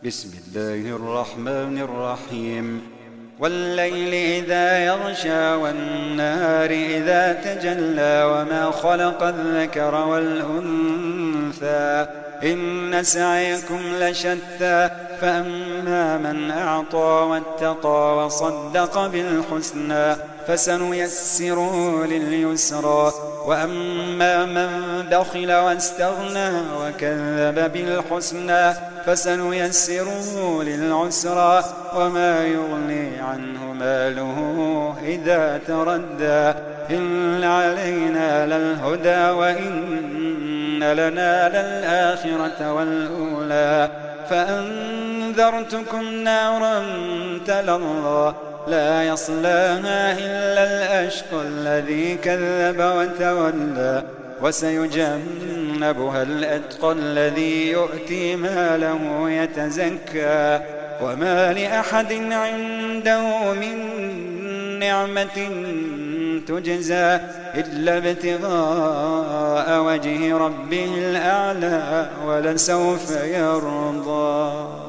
بسم الله الرحمن الرحيم والليل إذا يغشى والنهار إذا تجلى وما خلق الذكر والأنثى إن سعيكم لشتى فأما من أعطى واتقى وصدق بالحسنى فسنيسره لليسرى وأما من بخل واستغنى وكذب بالحسنى فسنيسره للعسرى وما يغني عنه ماله إذا تردى إن علينا للهدى وإن لنا للآخرة والأولى فأنذرتكم نارا تلظى لا يصلاها إلا الأشقى الذي كذب وتولى وسيجنبها الأتقى الذي يؤتي ماله يتزكى وما لأحد عنده من نعمة تجزى إلا ابتغاء وجه ربه الأعلى ولسوف يرضى.